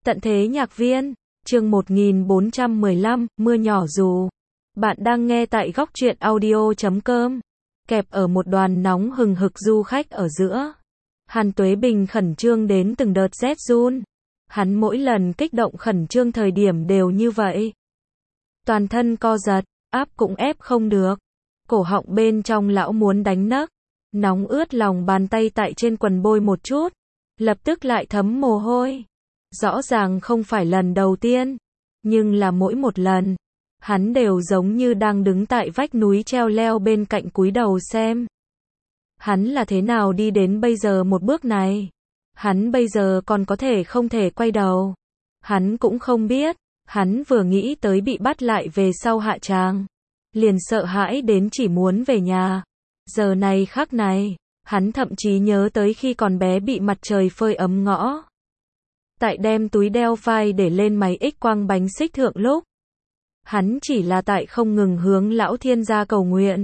Tận thế nhạc viên, chương 1415, mưa nhỏ dù. Bạn đang nghe tại góc truyện audio.com. Kẹp ở một đoàn nóng hừng hực du khách ở giữa. Hàn Tuế Bình khẩn trương đến từng đợt rét run. Hắn mỗi lần kích động khẩn trương thời điểm đều như vậy. Toàn thân co giật, áp cũng ép không được. Cổ họng bên trong lão muốn đánh nấc. Nóng ướt lòng bàn tay tại trên quần bôi một chút. Lập tức lại thấm mồ hôi. Rõ ràng không phải lần đầu tiên, nhưng là mỗi một lần, hắn đều giống như đang đứng tại vách núi treo leo bên cạnh cúi đầu xem. Hắn là thế nào đi đến bây giờ một bước này? Hắn bây giờ còn có thể không thể quay đầu. Hắn cũng không biết, hắn vừa nghĩ tới bị bắt lại về sau hạ tràng, liền sợ hãi đến chỉ muốn về nhà. Giờ này khắc này, hắn thậm chí nhớ tới khi còn bé bị mặt trời phơi ấm ngõ. Tại đem túi đeo vai để lên máy X quang bánh xích thượng lúc. Hắn chỉ là tại không ngừng hướng lão thiên gia cầu nguyện.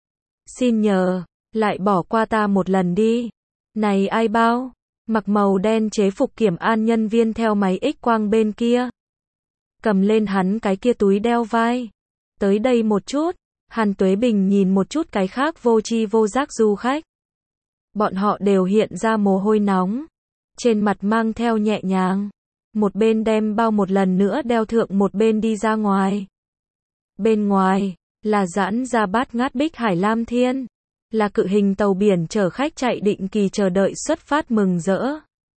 Xin nhờ, lại bỏ qua ta một lần đi. Này ai bao? Mặc màu đen chế phục kiểm an nhân viên theo máy X quang bên kia. Cầm lên hắn cái kia túi đeo vai. Tới đây một chút, Hàn Tuế Bình nhìn một chút cái khác vô tri vô giác du khách. Bọn họ đều hiện ra mồ hôi nóng. Trên mặt mang theo nhẹ nhàng. Một bên đem bao một lần nữa đeo thượng một bên đi ra ngoài. Bên ngoài, là giãn ra bát ngát bích hải lam thiên. Là cự hình tàu biển chở khách chạy định kỳ chờ đợi xuất phát mừng rỡ.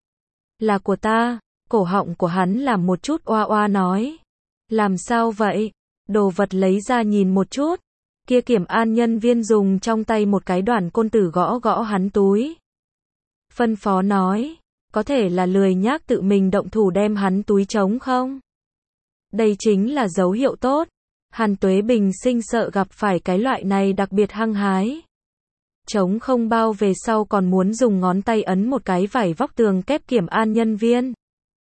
Là của ta, cổ họng của hắn làm một chút oa oa nói. Làm sao vậy? Đồ vật lấy ra nhìn một chút. Kia kiểm an nhân viên dùng trong tay một cái đoàn côn tử gõ gõ hắn túi. Phân phó nói. Có thể là lười nhác tự mình động thủ đem hắn túi trống không? Đây chính là dấu hiệu tốt. Hàn Tuế Bình sinh sợ gặp phải cái loại này đặc biệt hăng hái. Trống không bao về sau còn muốn dùng ngón tay ấn một cái vải vóc tường kép kiểm an nhân viên.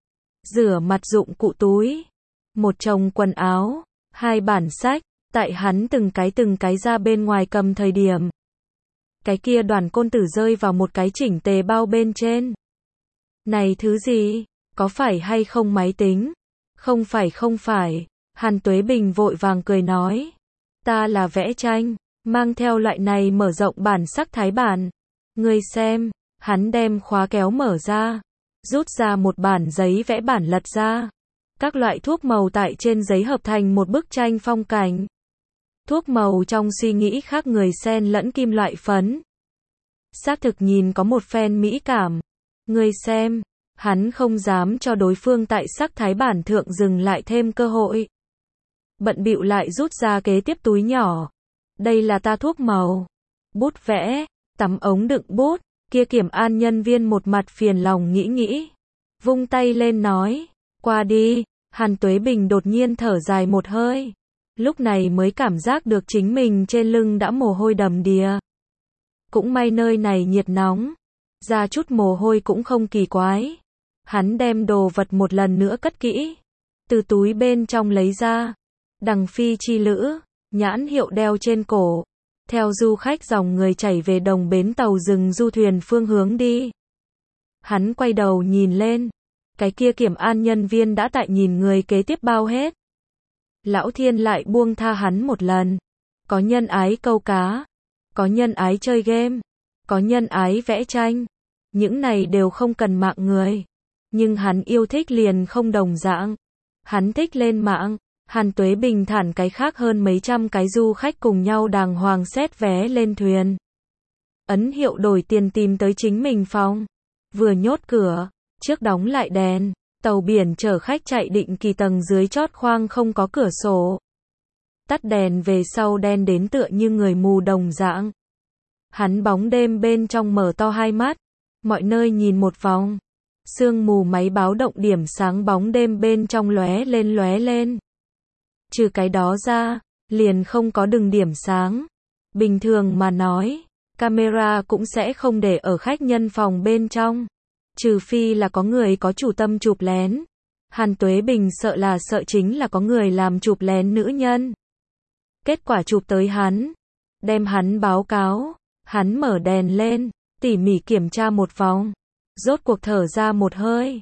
Rửa mặt dụng cụ túi. Một chồng quần áo. 2 bản sách. Tại hắn từng cái ra bên ngoài cầm thời điểm. Cái kia đoàn côn tử rơi vào một cái chỉnh tề bao bên trên. Này thứ gì? Có phải hay không máy tính? Không phải. Hàn Tuế Bình vội vàng cười nói. Ta là vẽ tranh, mang theo loại này mở rộng bản sắc thái bản. Ngươi xem, hắn đem khóa kéo mở ra. Rút ra một bản giấy vẽ bản lật ra. Các loại thuốc màu tại trên giấy hợp thành một bức tranh phong cảnh. Thuốc màu trong suy nghĩ khác người xen lẫn kim loại phấn. Xác thực nhìn có một phen mỹ cảm. Ngươi xem, hắn không dám cho đối phương tại sắc thái bản thượng dừng lại thêm cơ hội. Bận bịu lại rút ra kế tiếp túi nhỏ. Đây là ta thuốc màu. Bút vẽ, tắm ống đựng bút, kia kiểm an nhân viên một mặt phiền lòng nghĩ. Vung tay lên nói, qua đi, Hàn Tuế Bình đột nhiên thở dài một hơi. Lúc này mới cảm giác được chính mình trên lưng đã mồ hôi đầm đìa. Cũng may nơi này nhiệt nóng. Ra chút mồ hôi cũng không kỳ quái. Hắn đem đồ vật một lần nữa cất kỹ. Từ túi bên trong lấy ra. Đằng phi chi lữ, nhãn hiệu đeo trên cổ. Theo du khách dòng người chảy về đồng bến tàu dừng du thuyền phương hướng đi. Hắn quay đầu nhìn lên. Cái kia kiểm an nhân viên đã tại nhìn người kế tiếp bao hết. Lão thiên lại buông tha hắn một lần. Có nhân ái câu cá. Có nhân ái chơi game. Có nhân ái vẽ tranh. Những này đều không cần mạng người. Nhưng hắn yêu thích liền không đồng dạng. Hắn thích lên mạng. Hàn Tuế Bình thản cái khác hơn mấy trăm cái du khách cùng nhau đàng hoàng xét vé lên thuyền. Ấn hiệu đổi tiền tìm tới chính mình phòng. Vừa nhốt cửa, trước đóng lại đèn. Tàu biển chở khách chạy định kỳ tầng dưới chót khoang không có cửa sổ. Tắt đèn về sau đen đến tựa như người mù đồng dạng. Hắn bóng đêm bên trong mở to hai mắt. Mọi nơi nhìn một vòng. Sương mù máy báo động điểm sáng bóng đêm bên trong lóe lên. Trừ cái đó ra, liền không có đường điểm sáng. Bình thường mà nói, camera cũng sẽ không để ở khách nhân phòng bên trong. Trừ phi là có người có chủ tâm chụp lén. Hàn Tuế Bình sợ chính là có người làm chụp lén nữ nhân. Kết quả chụp tới hắn. Đem hắn báo cáo. Hắn mở đèn lên. Tỉ mỉ kiểm tra một vòng. Rốt cuộc thở ra một hơi.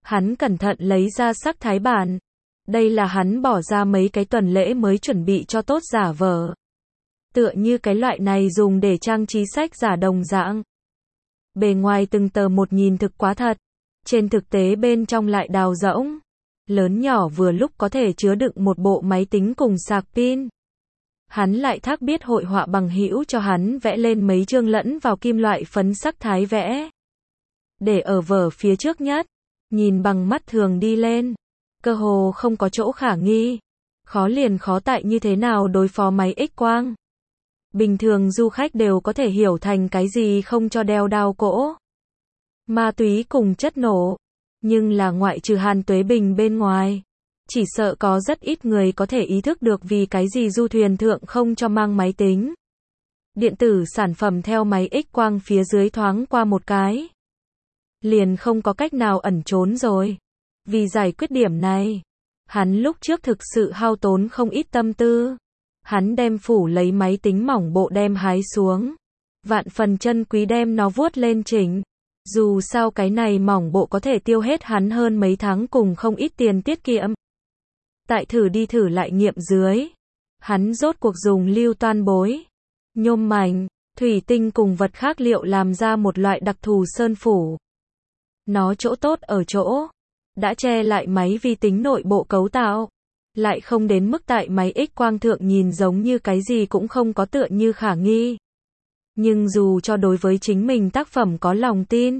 Hắn cẩn thận lấy ra sắc thái bản. Đây là hắn bỏ ra mấy cái tuần lễ mới chuẩn bị cho tốt giả vờ. Tựa như cái loại này dùng để trang trí sách giả đồng dạng. Bề ngoài từng tờ một nhìn thực quá thật. Trên thực tế bên trong lại đào rỗng. Lớn nhỏ vừa lúc có thể chứa đựng một bộ máy tính cùng sạc pin. Hắn lại thác biết hội họa bằng hữu cho hắn vẽ lên mấy chương lẫn vào kim loại phấn sắc thái vẽ. Để ở vở phía trước nhất, nhìn bằng mắt thường đi lên, cơ hồ không có chỗ khả nghi. Khó liền khó tại như thế nào đối phó máy X-quang. Bình thường du khách đều có thể hiểu thành cái gì không cho đeo đao cỗ, ma túy cùng chất nổ. Nhưng là ngoại trừ Hàn Tuế Bình bên ngoài, chỉ sợ có rất ít người có thể ý thức được vì cái gì du thuyền thượng không cho mang máy tính. Điện tử sản phẩm theo máy X-quang phía dưới thoáng qua một cái. Liền không có cách nào ẩn trốn rồi. Vì giải quyết điểm này, hắn lúc trước thực sự hao tốn không ít tâm tư. Hắn đem phủ lấy máy tính mỏng bộ đem hái xuống. Vạn phần chân quý đem nó vuốt lên chỉnh. Dù sao cái này mỏng bộ có thể tiêu hết hắn hơn mấy tháng cùng không ít tiền tiết kiệm. Tại thử đi thử lại nghiệm dưới, hắn rốt cuộc dùng lưu toan bối, nhôm mảnh, thủy tinh cùng vật khác liệu làm ra một loại đặc thù sơn phủ. Nó chỗ tốt ở chỗ, đã che lại máy vi tính nội bộ cấu tạo, lại không đến mức tại máy X-quang thượng nhìn giống như cái gì cũng không có tựa như khả nghi. Nhưng dù cho đối với chính mình tác phẩm có lòng tin,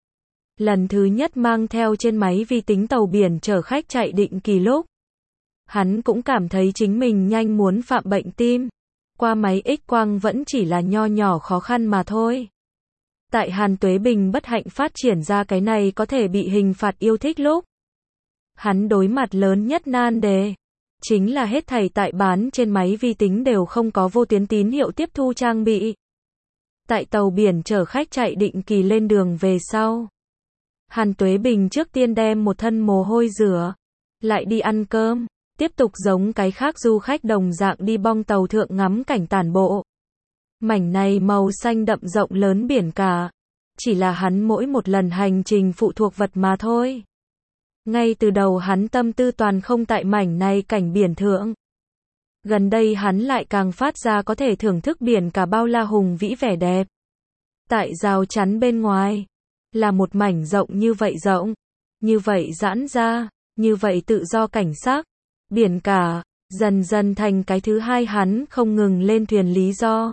lần thứ nhất mang theo trên máy vi tính tàu biển chở khách chạy định kỳ lúc, hắn cũng cảm thấy chính mình nhanh muốn phạm bệnh tim. Qua máy X-quang vẫn chỉ là nho nhỏ khó khăn mà thôi. Tại Hàn Tuế Bình bất hạnh phát triển ra cái này có thể bị hình phạt yêu thích lúc, hắn đối mặt lớn nhất nan đề chính là hết thảy tại bán trên máy vi tính đều không có vô tuyến tín hiệu tiếp thu trang bị. Tại tàu biển chở khách chạy định kỳ lên đường về sau, Hàn Tuế Bình trước tiên đem một thân mồ hôi rửa, lại đi ăn cơm, tiếp tục giống cái khác du khách đồng dạng đi bong tàu thượng ngắm cảnh tản bộ. Mảnh này màu xanh đậm rộng lớn biển cả, chỉ là hắn mỗi một lần hành trình phụ thuộc vật mà thôi. Ngay từ đầu hắn tâm tư toàn không tại mảnh này cảnh biển thượng. Gần đây hắn lại càng phát ra có thể thưởng thức biển cả bao la hùng vĩ vẻ đẹp. Tại rào chắn bên ngoài, là một mảnh rộng, như vậy giãn ra, như vậy tự do cảnh sắc. Biển cả, dần dần thành cái thứ hai hắn không ngừng lên thuyền lý do.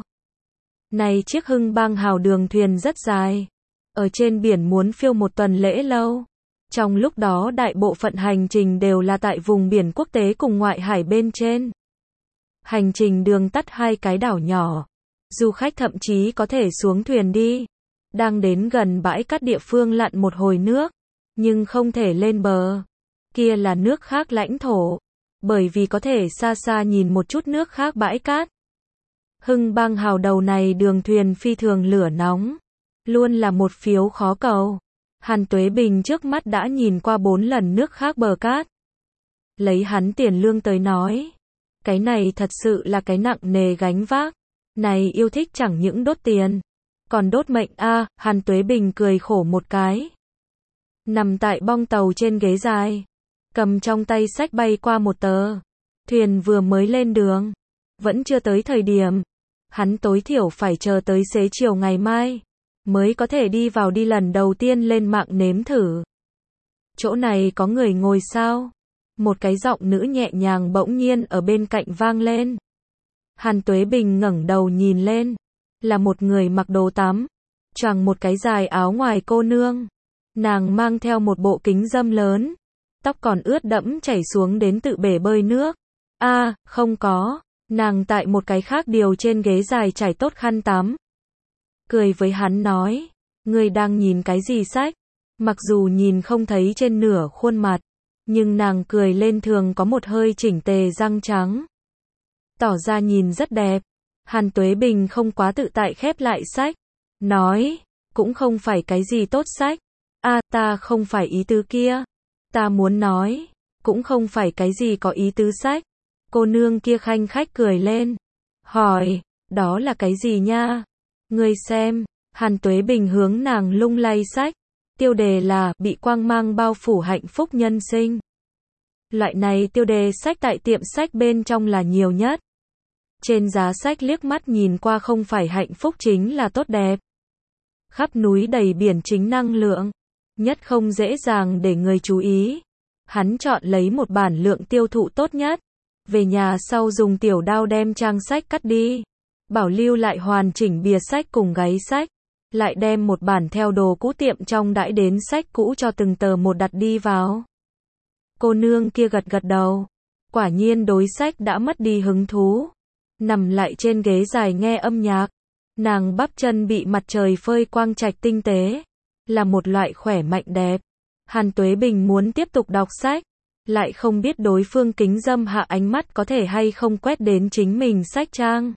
Này chiếc Hưng Bang hào đường thuyền rất dài, ở trên biển muốn phiêu một tuần lễ lâu. Trong lúc đó đại bộ phận hành trình đều là tại vùng biển quốc tế cùng ngoại hải bên trên. Hành trình đường tắt hai cái đảo nhỏ, du khách thậm chí có thể xuống thuyền đi. Đang đến gần bãi cát địa phương lặn một hồi nước, nhưng không thể lên bờ. Kia là nước khác lãnh thổ, bởi vì có thể xa xa nhìn một chút nước khác bãi cát. Hưng Bang hào đầu này đường thuyền phi thường lửa nóng, luôn là một phiếu khó cầu. Hàn Tuế Bình trước mắt đã nhìn qua 4 lần nước khác bờ cát. Lấy hắn tiền lương tới nói, cái này thật sự là cái nặng nề gánh vác. Này yêu thích chẳng những đốt tiền, còn đốt mệnh a. Hàn Tuế Bình cười khổ một cái. Nằm tại bong tàu trên ghế dài, cầm trong tay sách bay qua một tờ. Thuyền vừa mới lên đường, vẫn chưa tới thời điểm. Hắn tối thiểu phải chờ tới xế chiều ngày mai, mới có thể đi vào đi lần đầu tiên lên mạng nếm thử. Chỗ này có người ngồi sao? Một cái giọng nữ nhẹ nhàng bỗng nhiên ở bên cạnh vang lên. Hàn Tuế Bình ngẩng đầu nhìn lên, là một người mặc đồ tắm, choàng một cái dài áo ngoài cô nương. Nàng mang theo một bộ kính râm lớn, tóc còn ướt đẫm chảy xuống đến tự bể bơi nước. Không có, nàng tại một cái khác điều trên ghế dài trải tốt khăn tắm. Cười với hắn nói, ngươi đang nhìn cái gì sách? Mặc dù nhìn không thấy trên nửa khuôn mặt, nhưng nàng cười lên thường có một hơi chỉnh tề răng trắng. Tỏ ra nhìn rất đẹp. Hàn Tuế Bình không quá tự tại khép lại sách, nói, cũng không phải cái gì tốt sách. Ta không phải ý tứ kia. Ta muốn nói, cũng không phải cái gì có ý tứ sách. Cô nương kia khanh khách cười lên, hỏi, đó là cái gì nha? Ngươi xem. Hàn Tuế Bình hướng nàng lung lay sách, Tiêu đề là bị quang mang bao phủ hạnh phúc nhân sinh. Loại này tiêu đề sách tại tiệm sách bên trong là nhiều nhất. Trên giá sách liếc mắt nhìn qua không phải hạnh phúc chính là tốt đẹp. Khắp núi đầy biển chính năng lượng. Nhất không dễ dàng để người chú ý. Hắn chọn lấy một bản lượng tiêu thụ tốt nhất. Về nhà sau dùng tiểu đao đem trang sách cắt đi. Bảo lưu lại hoàn chỉnh bìa sách cùng gáy sách. Lại đem một bản theo đồ cũ tiệm trong đãi đến sách cũ cho từng tờ một đặt đi vào. Cô nương kia gật gật đầu. Quả nhiên đối sách đã mất đi hứng thú. Nằm lại trên ghế dài nghe âm nhạc. Nàng bắp chân bị mặt trời phơi quang trạch tinh tế. Là một loại khỏe mạnh đẹp. Hàn Tuế Bình muốn tiếp tục đọc sách. Lại không biết đối phương kính dâm hạ ánh mắt có thể hay không quét đến chính mình sách trang.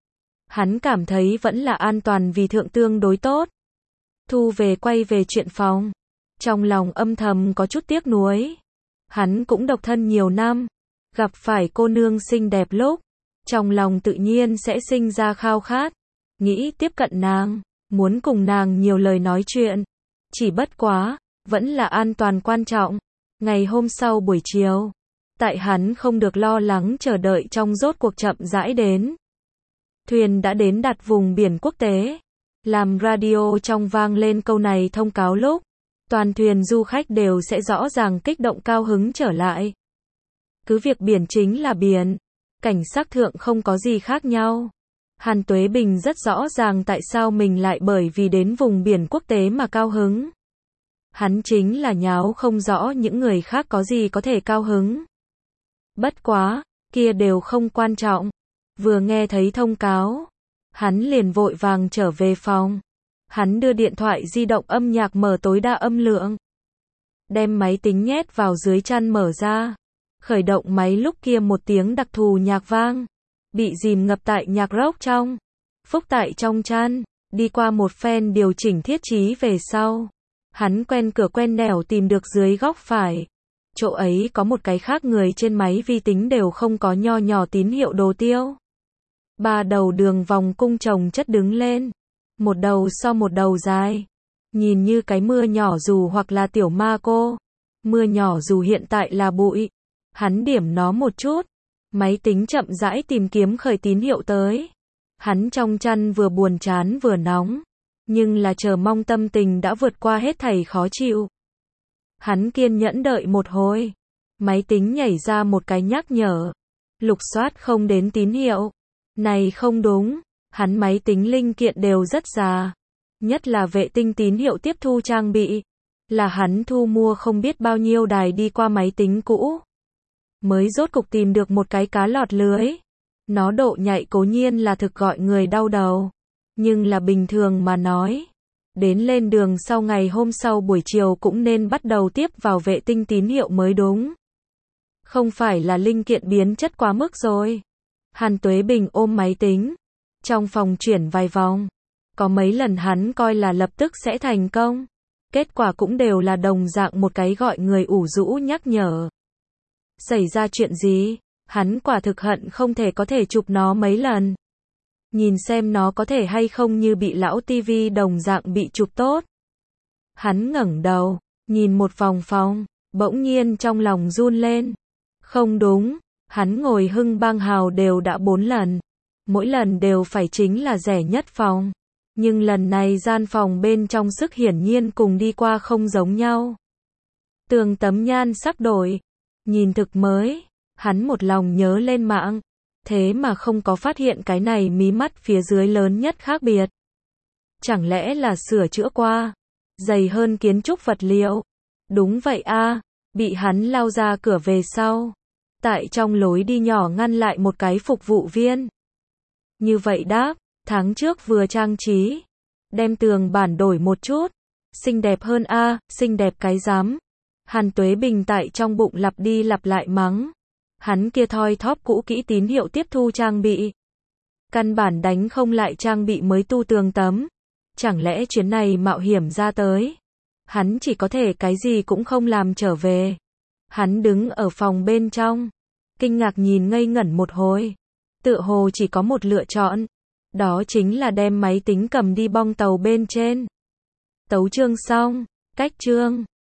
Hắn cảm thấy vẫn là an toàn vì thượng tương đối tốt. Thu về quay về chuyện phòng. Trong lòng âm thầm có chút tiếc nuối. Hắn cũng độc thân nhiều năm. Gặp phải cô nương xinh đẹp lúc. Trong lòng tự nhiên sẽ sinh ra khao khát. Nghĩ tiếp cận nàng. Muốn cùng nàng nhiều lời nói chuyện. Chỉ bất quá. Vẫn là an toàn quan trọng. Ngày hôm sau buổi chiều. Tại hắn không được lo lắng chờ đợi trong rốt cuộc chậm rãi đến. Thuyền đã đến đặt vùng biển quốc tế. Làm radio trong vang lên câu này thông cáo lúc. Toàn thuyền du khách đều sẽ rõ ràng kích động cao hứng trở lại. Cứ việc biển chính là biển. Cảnh sắc thượng không có gì khác nhau. Hàn Tuế Bình rất rõ ràng tại sao mình lại bởi vì đến vùng biển quốc tế mà cao hứng. Hắn chính là nháo không rõ những người khác có gì có thể cao hứng. Bất quá, kia đều không quan trọng. Vừa nghe thấy thông cáo, hắn liền vội vàng trở về phòng. Hắn đưa điện thoại di động âm nhạc mở tối đa âm lượng. Đem máy tính nhét vào dưới chăn mở ra. Khởi động máy lúc kia một tiếng đặc thù nhạc vang. Bị dìm ngập tại nhạc rock trong. Phúc tại trong chăn. Đi qua một phen điều chỉnh thiết trí về sau. Hắn quen cửa quen nẻo tìm được dưới góc phải. Chỗ ấy có một cái khác người trên máy vi tính đều không có nho nhỏ tín hiệu đồ tiêu. 3 đầu đường vòng cung chồng chất đứng lên. Một đầu so một đầu dài. Nhìn như cái mưa nhỏ dù hoặc là tiểu ma cô. Mưa nhỏ dù hiện tại là bụi. Hắn điểm nó một chút. Máy tính chậm rãi tìm kiếm khởi tín hiệu tới. Hắn trong chăn vừa buồn chán vừa nóng. Nhưng là chờ mong tâm tình đã vượt qua hết thảy khó chịu. Hắn kiên nhẫn đợi một hồi. Máy tính nhảy ra một cái nhắc nhở. Lục soát không đến tín hiệu. Này không đúng. Hắn máy tính linh kiện đều rất già. Nhất là vệ tinh tín hiệu tiếp thu trang bị. Là hắn thu mua không biết bao nhiêu đài đi qua máy tính cũ. Mới rốt cục tìm được một cái cá lọt lưới. Nó độ nhạy cố nhiên là thực gọi người đau đầu. Nhưng là bình thường mà nói. Đến lên đường sau ngày hôm sau buổi chiều cũng nên bắt đầu tiếp vào vệ tinh tín hiệu mới đúng. Không phải là linh kiện biến chất quá mức rồi. Hàn Tuế Bình ôm máy tính. Trong phòng chuyển vài vòng. Có mấy lần hắn coi là lập tức sẽ thành công. Kết quả cũng đều là đồng dạng một cái gọi người ủ rũ nhắc nhở. Xảy ra chuyện gì? Hắn quả thực hận không thể có thể chụp nó mấy lần. Nhìn xem nó có thể hay không như bị lão tivi đồng dạng bị chụp tốt. Hắn ngẩng đầu, nhìn một vòng phòng, bỗng nhiên trong lòng run lên. Không đúng, hắn ngồi hưng bang hào đều đã 4 lần. Mỗi lần đều phải chính là rẻ nhất phòng. Nhưng lần này gian phòng bên trong sức hiển nhiên cùng đi qua không giống nhau. Tường tấm nhan sắc đổi, nhìn thực mới, hắn một lòng nhớ lên mạng. Thế mà không có phát hiện cái này mí mắt phía dưới lớn nhất khác biệt. Chẳng lẽ là sửa chữa qua? Dày hơn kiến trúc vật liệu. Đúng vậy a, bị hắn lao ra cửa về sau. Tại trong lối đi nhỏ ngăn lại một cái phục vụ viên. Như vậy đáp, tháng trước vừa trang trí. Đem tường bản đổi một chút. Xinh đẹp hơn a, xinh đẹp cái rắm. Hàn Tuế Bình tại trong bụng lặp đi lặp lại mắng. Hắn kia thoi thóp cũ kỹ tín hiệu tiếp thu trang bị. Căn bản đánh không lại trang bị mới tu tường tấm. Chẳng lẽ chuyến này mạo hiểm ra tới. Hắn chỉ có thể cái gì cũng không làm trở về. Hắn đứng ở phòng bên trong. Kinh ngạc nhìn ngây ngẩn một hồi. Tựa hồ chỉ có một lựa chọn. Đó chính là đem máy tính cầm đi bong tàu bên trên. Tấu chương xong. Cách chương